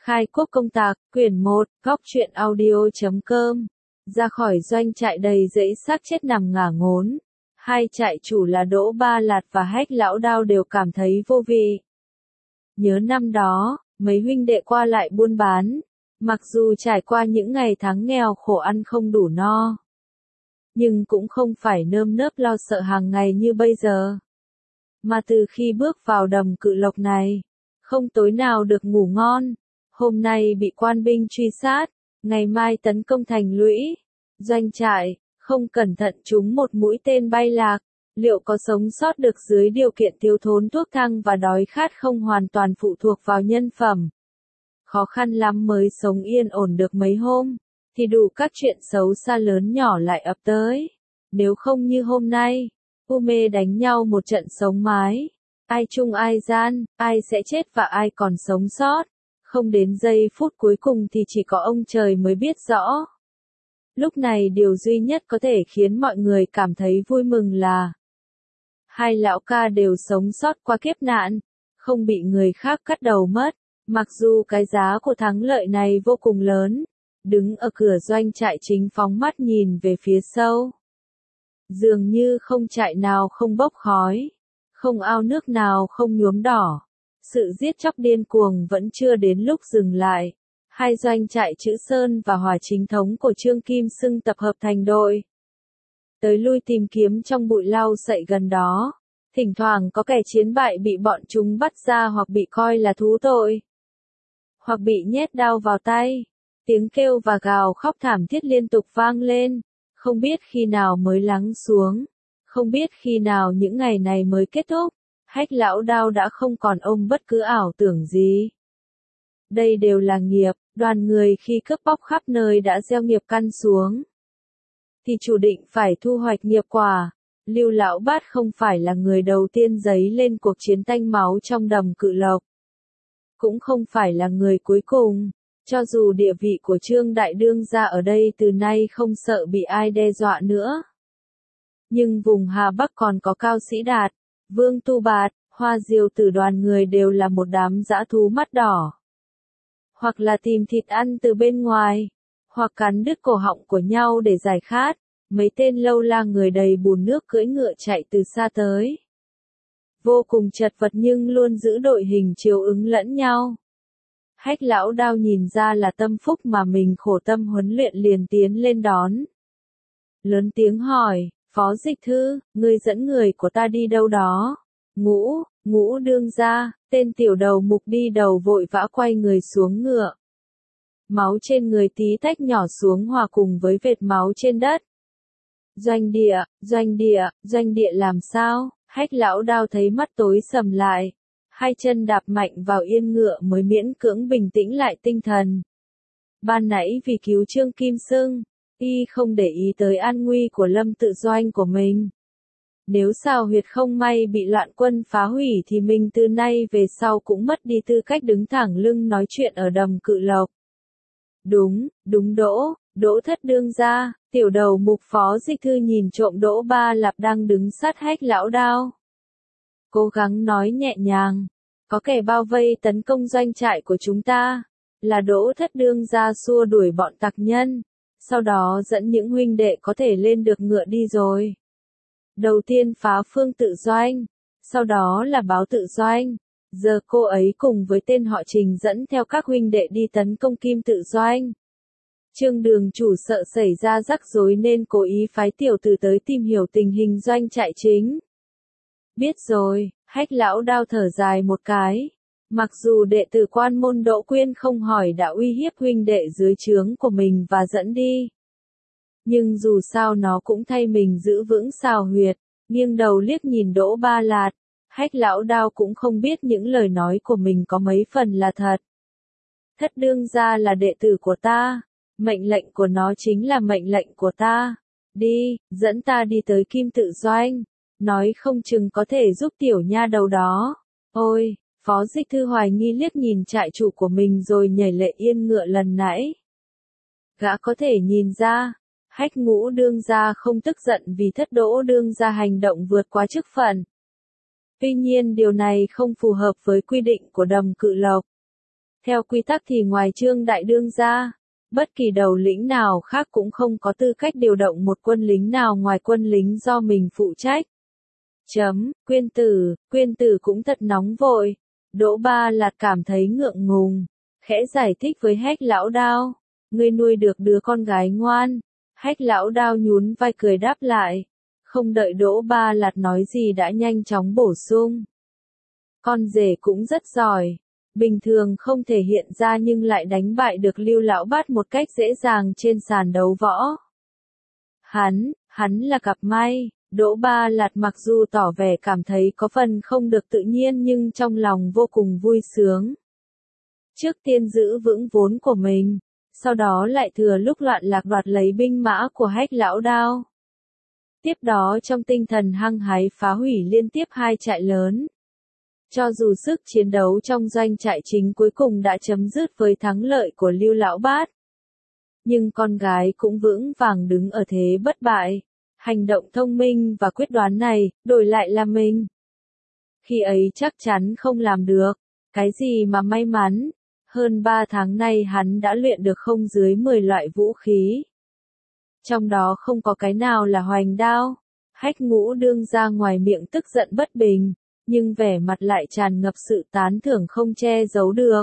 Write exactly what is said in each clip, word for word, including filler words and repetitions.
Khai quốc công tạc, quyển một, góc truyện audio.com. Ra khỏi doanh trại đầy rẫy xác chết nằm ngả ngốn. Hai trại chủ là Đỗ Ba Lạt và Hách Lão Đao đều cảm thấy vô vị. Nhớ năm đó, mấy huynh đệ qua lại buôn bán. Mặc dù trải qua những ngày tháng nghèo khổ ăn không đủ no, nhưng cũng không phải nơm nớp lo sợ hàng ngày như bây giờ. Mà từ khi bước vào đầm Cự Lộc này, không tối nào được ngủ ngon. Hôm nay bị quan binh truy sát, ngày mai tấn công thành lũy, doanh trại, không cẩn thận trúng một mũi tên bay lạc, liệu có sống sót được dưới điều kiện thiếu thốn thuốc thang và đói khát không hoàn toàn phụ thuộc vào nhân phẩm. Khó khăn lắm mới sống yên ổn được mấy hôm, thì đủ các chuyện xấu xa lớn nhỏ lại ập tới. Nếu không như hôm nay, u mê đánh nhau một trận sống mái, ai chung ai gian, ai sẽ chết và ai còn sống sót. Không đến giây phút cuối cùng thì chỉ có ông trời mới biết rõ. Lúc này điều duy nhất có thể khiến mọi người cảm thấy vui mừng là hai lão ca đều sống sót qua kiếp nạn, không bị người khác cắt đầu mất. Mặc dù cái giá của thắng lợi này vô cùng lớn, đứng ở cửa doanh trại chính phóng mắt nhìn về phía sâu. Dường như không trại nào không bốc khói, không ao nước nào không nhuốm đỏ. Sự giết chóc điên cuồng vẫn chưa đến lúc dừng lại. Hai doanh trại Chữ Sơn và Hòa chính thống của Trương Kim Xưng tập hợp thành đội. Tới lui tìm kiếm trong bụi lau sậy gần đó. Thỉnh thoảng có kẻ chiến bại bị bọn chúng bắt ra hoặc bị coi là thú tội, hoặc bị nhét đao vào tay. Tiếng kêu và gào khóc thảm thiết liên tục vang lên. Không biết khi nào mới lắng xuống. Không biết khi nào những ngày này mới kết thúc. Hách Lão Đao đã không còn ôm bất cứ ảo tưởng gì. Đây đều là nghiệp, đoàn người khi cướp bóc khắp nơi đã gieo nghiệp căn xuống. Thì chủ định phải thu hoạch nghiệp quả. Lưu Lão Bát không phải là người đầu tiên dấy lên cuộc chiến tanh máu trong đầm Cự Lộc. Cũng không phải là người cuối cùng. Cho dù địa vị của Trương Đại Đương gia ở đây từ nay không sợ bị ai đe dọa nữa. Nhưng vùng Hà Bắc còn có Cao Sĩ Đạt, Vương Tu Bạt, Hoa Diều Tử đoàn người đều là một đám dã thú mắt đỏ. Hoặc là tìm thịt ăn từ bên ngoài, hoặc cắn đứt cổ họng của nhau để giải khát. Mấy tên lâu la người đầy bùn nước cưỡi ngựa chạy từ xa tới. Vô cùng chật vật nhưng luôn giữ đội hình chiếu ứng lẫn nhau. Hách Lão Đao nhìn ra là tâm phúc mà mình khổ tâm huấn luyện liền tiến lên đón. Lớn tiếng hỏi, Phó Dịch Thư, ngươi dẫn người của ta đi đâu đó? Ngũ, Ngũ đương gia, tên tiểu đầu mục đi đầu vội vã quay người xuống ngựa. Máu trên người tí tách nhỏ xuống hòa cùng với vệt máu trên đất. Doanh địa, doanh địa, doanh địa làm sao? Hách Lão Đao thấy mắt tối sầm lại. Hai chân đạp mạnh vào yên ngựa mới miễn cưỡng bình tĩnh lại tinh thần. Ban nãy vì cứu Trương Kim Xưng, y không để ý tới an nguy của Lâm Tự Doanh của mình. Nếu Xào Huyệt không may bị loạn quân phá hủy thì mình từ nay về sau cũng mất đi tư cách đứng thẳng lưng nói chuyện ở đầm Cự Lộc. Đúng, đúng Đỗ, Đỗ thất đương gia, tiểu đầu mục Phó Dịch Thư nhìn trộm Đỗ Ba Lạp đang đứng sát Hách Lão Đao. Cố gắng nói nhẹ nhàng, có kẻ bao vây tấn công doanh trại của chúng ta, là Đỗ thất đương gia xua đuổi bọn tặc nhân, sau đó dẫn những huynh đệ có thể lên được ngựa đi rồi. Đầu tiên phá Phương Tự Doanh, sau đó là Báo Tự Doanh, giờ cô ấy cùng với tên họ Trình dẫn theo các huynh đệ đi tấn công Kim Tự Doanh. Trương đường chủ sợ xảy ra rắc rối nên cố ý phái tiểu tử tới tìm hiểu tình hình doanh trại chính. Biết rồi, Hách Lão Đao thở dài một cái. Mặc dù đệ tử quan môn Đỗ Quyên không hỏi đã uy hiếp huynh đệ dưới trướng của mình và dẫn đi. Nhưng dù sao nó cũng thay mình giữ vững Xào Huyệt, nghiêng đầu liếc nhìn Đỗ Ba Lạt. Hách Lão Đao cũng không biết những lời nói của mình có mấy phần là thật. Thất đương gia là đệ tử của ta, mệnh lệnh của nó chính là mệnh lệnh của ta. Đi, dẫn ta đi tới Kim Tự Doanh. Nói không chừng có thể giúp tiểu nha đầu đó. Ôi, Phó Dịch Thư hoài nghi liếc nhìn trại chủ của mình rồi nhảy lệ yên ngựa lần nãy. Gã có thể nhìn ra, Hách Ngũ đương gia không tức giận vì thất Đỗ đương gia hành động vượt quá chức phận. Tuy nhiên điều này không phù hợp với quy định của đầm Cự Lộc. Theo quy tắc thì ngoài Trương Đại Đương ra, bất kỳ đầu lĩnh nào khác cũng không có tư cách điều động một quân lính nào ngoài quân lính do mình phụ trách. Chấm, Quyên Tử, Quyên Tử cũng thật nóng vội. Đỗ Ba Lạt cảm thấy ngượng ngùng, khẽ giải thích với Hách Lão Đao, ngươi nuôi được đứa con gái ngoan. Hách Lão Đao nhún vai cười đáp lại, không đợi Đỗ Ba Lạt nói gì đã nhanh chóng bổ sung. Con rể cũng rất giỏi, bình thường không thể hiện ra nhưng lại đánh bại được Lưu Lão Bát một cách dễ dàng trên sàn đấu võ. Hắn, hắn là cặp may. Đỗ Ba Lạt mặc dù tỏ vẻ cảm thấy có phần không được tự nhiên nhưng trong lòng vô cùng vui sướng. Trước tiên giữ vững vốn của mình, sau đó lại thừa lúc loạn lạc đoạt lấy binh mã của Hách Lão Đao. Tiếp đó trong tinh thần hăng hái phá hủy liên tiếp hai trại lớn. Cho dù sức chiến đấu trong doanh trại chính cuối cùng đã chấm dứt với thắng lợi của Lưu Lão Bát, nhưng con gái cũng vững vàng đứng ở thế bất bại. Hành động thông minh và quyết đoán này, đổi lại là mình. Khi ấy chắc chắn không làm được. Cái gì mà may mắn. Hơn ba tháng nay hắn đã luyện được không dưới mười loại vũ khí. Trong đó không có cái nào là hoành đao. Hách Ngũ Đương ra ngoài miệng tức giận bất bình, nhưng vẻ mặt lại tràn ngập sự tán thưởng không che giấu được.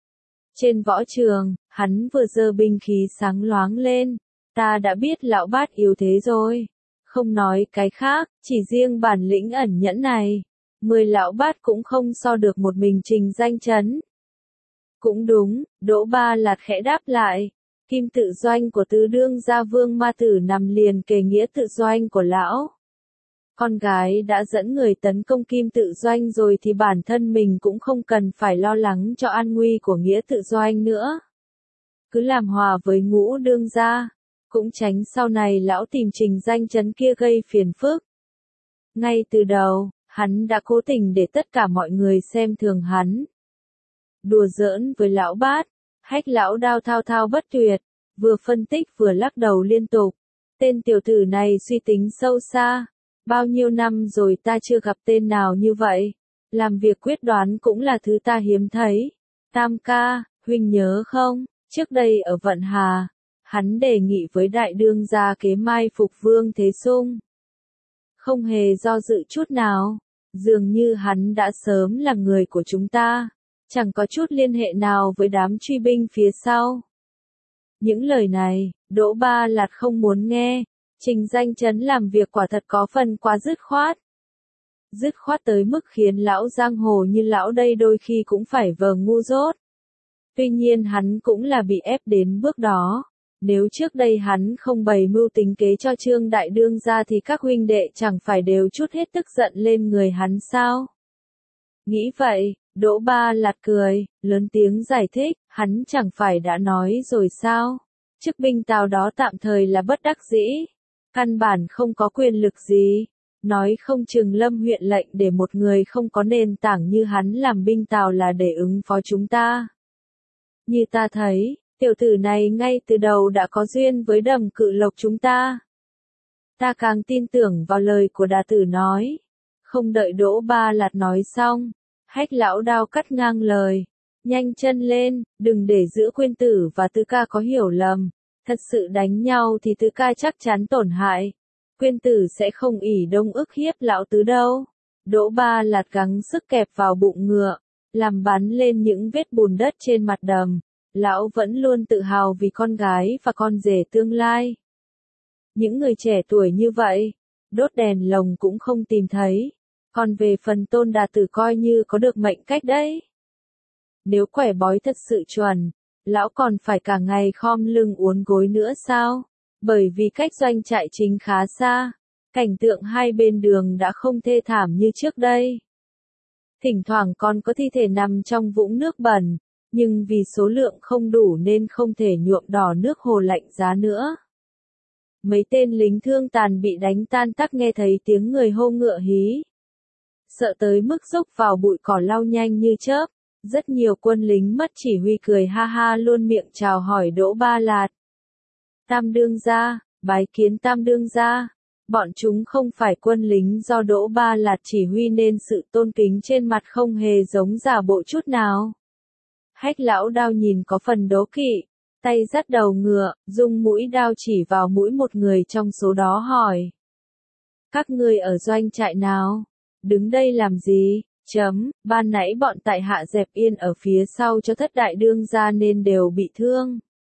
Trên võ trường, hắn vừa giơ binh khí sáng loáng lên. Ta đã biết Lão Bát yếu thế rồi. Không nói cái khác, chỉ riêng bản lĩnh ẩn nhẫn này, mười Lão Bát cũng không so được một mình Trình Danh Chấn. Cũng đúng, Đỗ Ba Lạt khẽ đáp lại, kim tự doanh của tứ đương gia Vương Ma Tử nằm liền kề nghĩa tự doanh của lão. Con gái đã dẫn người tấn công kim tự doanh rồi thì bản thân mình cũng không cần phải lo lắng cho an nguy của nghĩa tự doanh nữa. Cứ làm hòa với Ngũ Đương gia, cũng tránh sau này lão tìm Trình Danh Chấn kia gây phiền phức. Ngay từ đầu, hắn đã cố tình để tất cả mọi người xem thường hắn. Đùa giỡn với Lão Bát, Hách Lão Đao thao thao bất tuyệt, vừa phân tích vừa lắc đầu liên tục. Tên tiểu tử này suy tính sâu xa, bao nhiêu năm rồi ta chưa gặp tên nào như vậy. Làm việc quyết đoán cũng là thứ ta hiếm thấy. Tam ca, huynh nhớ không, trước đây ở Vận Hà, hắn đề nghị với đại đương gia kế mai phục Vương Thế Sung. Không hề do dự chút nào, dường như hắn đã sớm là người của chúng ta, chẳng có chút liên hệ nào với đám truy binh phía sau. Những lời này, Đỗ Ba Lạt không muốn nghe, Trình Danh Chấn làm việc quả thật có phần quá dứt khoát. Dứt khoát tới mức khiến lão giang hồ như lão đây đôi khi cũng phải vờ ngu dốt. Tuy nhiên hắn cũng là bị ép đến bước đó. Nếu trước đây hắn không bày mưu tính kế cho Trương Đại Đương ra thì các huynh đệ chẳng phải đều chút hết tức giận lên người hắn sao? Nghĩ vậy, Đỗ Ba Lạt cười, lớn tiếng giải thích, hắn chẳng phải đã nói rồi sao? Chức binh tào đó tạm thời là bất đắc dĩ, căn bản không có quyền lực gì. Nói không chừng Lâm huyện lệnh để một người không có nền tảng như hắn làm binh tào là để ứng phó chúng ta. Như ta thấy, tiểu tử này ngay từ đầu đã có duyên với Đầm Cự Lộc chúng ta. Ta càng tin tưởng vào lời của đà tử nói. Không đợi Đỗ Ba Lạt nói xong, Hách Lão Đao cắt ngang lời. Nhanh chân lên, đừng để giữa Quyên Tử và Tứ ca có hiểu lầm. Thật sự đánh nhau thì Tứ ca chắc chắn tổn hại. Quyên Tử sẽ không ỷ đông ức hiếp lão tứ đâu. Đỗ Ba Lạt gắng sức kẹp vào bụng ngựa, làm bắn lên những vết bùn đất trên mặt đầm. Lão vẫn luôn tự hào vì con gái và con rể tương lai. Những người trẻ tuổi như vậy, đốt đèn lồng cũng không tìm thấy. Còn về phần Tôn đà tử coi như có được mệnh cách đấy. Nếu quẻ bói thật sự chuẩn, lão còn phải cả ngày khom lưng uốn gối nữa sao? Bởi vì cách doanh trại chính khá xa, cảnh tượng hai bên đường đã không thê thảm như trước đây. Thỉnh thoảng còn có thi thể nằm trong vũng nước bẩn, nhưng vì số lượng không đủ nên không thể nhuộm đỏ nước hồ lạnh giá nữa. Mấy tên lính thương tàn bị đánh tan tác nghe thấy tiếng người hô ngựa hí. Sợ tới mức dốc vào bụi cỏ lao nhanh như chớp, rất nhiều quân lính mất chỉ huy cười ha ha luôn miệng chào hỏi Đỗ Ba Lạt. Tam đương gia, bái kiến Tam đương gia. Bọn chúng không phải quân lính do Đỗ Ba Lạt chỉ huy nên sự tôn kính trên mặt không hề giống giả bộ chút nào. Hách lão đao nhìn có phần đố kỵ, tay dắt đầu ngựa, dùng mũi đao chỉ vào mũi một người trong số đó hỏi. Các ngươi ở doanh trại nào? Đứng đây làm gì? Chấm, ban nãy bọn tại hạ dẹp yên ở phía sau cho thất đại đương gia nên đều bị thương.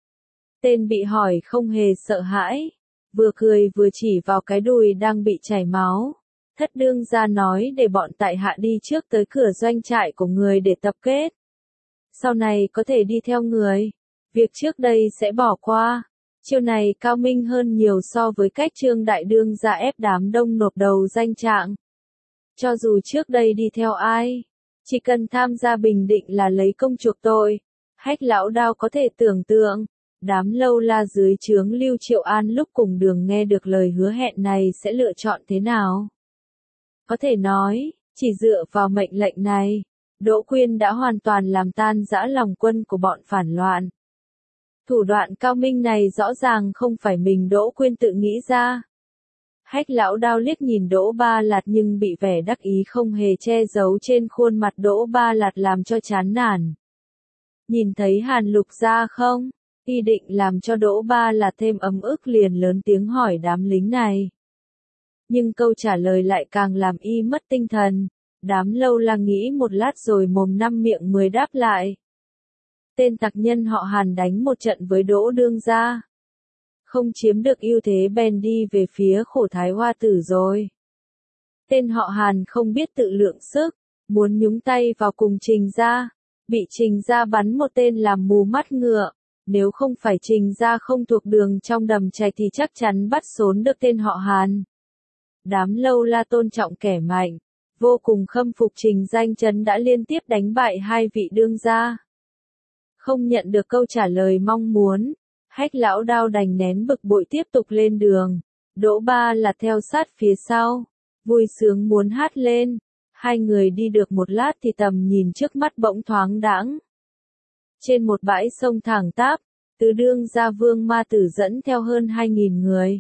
Tên bị hỏi không hề sợ hãi, vừa cười vừa chỉ vào cái đùi đang bị chảy máu. Thất đương gia nói để bọn tại hạ đi trước tới cửa doanh trại của người để tập kết. Sau này có thể đi theo người. Việc trước đây sẽ bỏ qua. Chiêu này cao minh hơn nhiều so với cách Trương đại đương gia ép đám đông nộp đầu danh trạng. Cho dù trước đây đi theo ai, chỉ cần tham gia bình định là lấy công chuộc tội. Hách lão đao có thể tưởng tượng, đám lâu la dưới trướng Lưu Triệu An lúc cùng đường nghe được lời hứa hẹn này sẽ lựa chọn thế nào. Có thể nói, chỉ dựa vào mệnh lệnh này, Đỗ Quyên đã hoàn toàn làm tan rã lòng quân của bọn phản loạn. Thủ đoạn cao minh này rõ ràng không phải mình Đỗ Quyên tự nghĩ ra. Hách lão đao liếc nhìn Đỗ Ba Lạt nhưng bị vẻ đắc ý không hề che giấu trên khuôn mặt Đỗ Ba Lạt làm cho chán nản. Nhìn thấy Hàn Lục ra không? Y định làm cho Đỗ Ba Lạt thêm ấm ức liền lớn tiếng hỏi đám lính này. Nhưng câu trả lời lại càng làm y mất tinh thần. Đám lâu la nghĩ một lát rồi mồm năm miệng mười đáp lại. Tên tặc nhân họ Hàn đánh một trận với Đỗ đương gia. Không chiếm được ưu thế bèn đi về phía Khổ Thái Hoa Tử rồi. Tên họ Hàn không biết tự lượng sức, muốn nhúng tay vào cùng Trình gia, bị Trình gia bắn một tên làm mù mắt ngựa. Nếu không phải Trình gia không thuộc đường trong đầm Trạch thì chắc chắn bắt xốn được tên họ Hàn. Đám lâu la tôn trọng kẻ mạnh, vô cùng khâm phục Trình Danh Chấn đã liên tiếp đánh bại hai vị đương gia. Không nhận được câu trả lời mong muốn, Hách lão đao đành nén bực bội tiếp tục lên đường. Đỗ Ba là theo sát phía sau, vui sướng muốn hát lên. Hai người đi được một lát thì tầm nhìn trước mắt bỗng thoáng đãng. Trên một bãi sông thẳng tắp, Tứ đương gia Vương Ma Tử dẫn theo hơn hai nghìn người.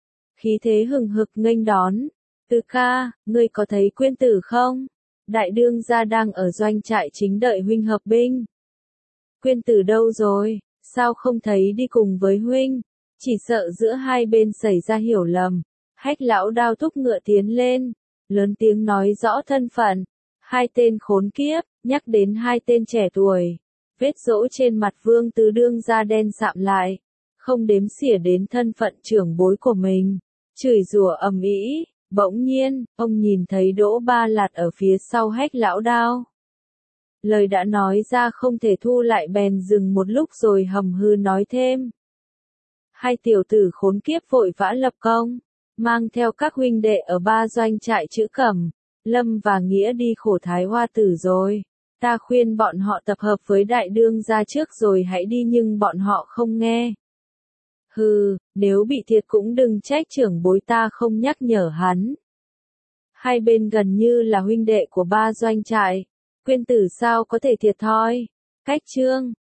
Khí thế hừng hực nghênh đón. Tứ ca, ngươi có thấy Quyên tử không? Đại đương gia đang ở doanh trại chính đợi huynh hợp binh. Quyên tử đâu rồi? Sao không thấy đi cùng với huynh? Chỉ sợ giữa hai bên xảy ra hiểu lầm. Hách lão đao thúc ngựa tiến lên, lớn tiếng nói rõ thân phận. Hai tên khốn kiếp, nhắc đến hai tên trẻ tuổi. Vết rỗ trên mặt Vương Tứ đương gia đen sạm lại, không đếm xỉa đến thân phận trưởng bối của mình, chửi rủa ầm ĩ. Bỗng nhiên, ông nhìn thấy Đỗ Ba Lạt ở phía sau Hách lão đao. Lời đã nói ra không thể thu lại bèn dừng một lúc rồi hầm hư nói thêm. Hai tiểu tử khốn kiếp vội vã lập công, mang theo các huynh đệ ở ba doanh trại Trữ Cẩm, Lâm và Nghĩa đi Khổ Thái Hoa Tử rồi. Ta khuyên bọn họ tập hợp với đại đương gia trước rồi hãy đi nhưng bọn họ không nghe. Hừ, nếu bị thiệt cũng đừng trách trưởng bối ta không nhắc nhở hắn. Hai bên gần như là huynh đệ của ba doanh trại, Quyên tử sao có thể thiệt thòi. Cách chương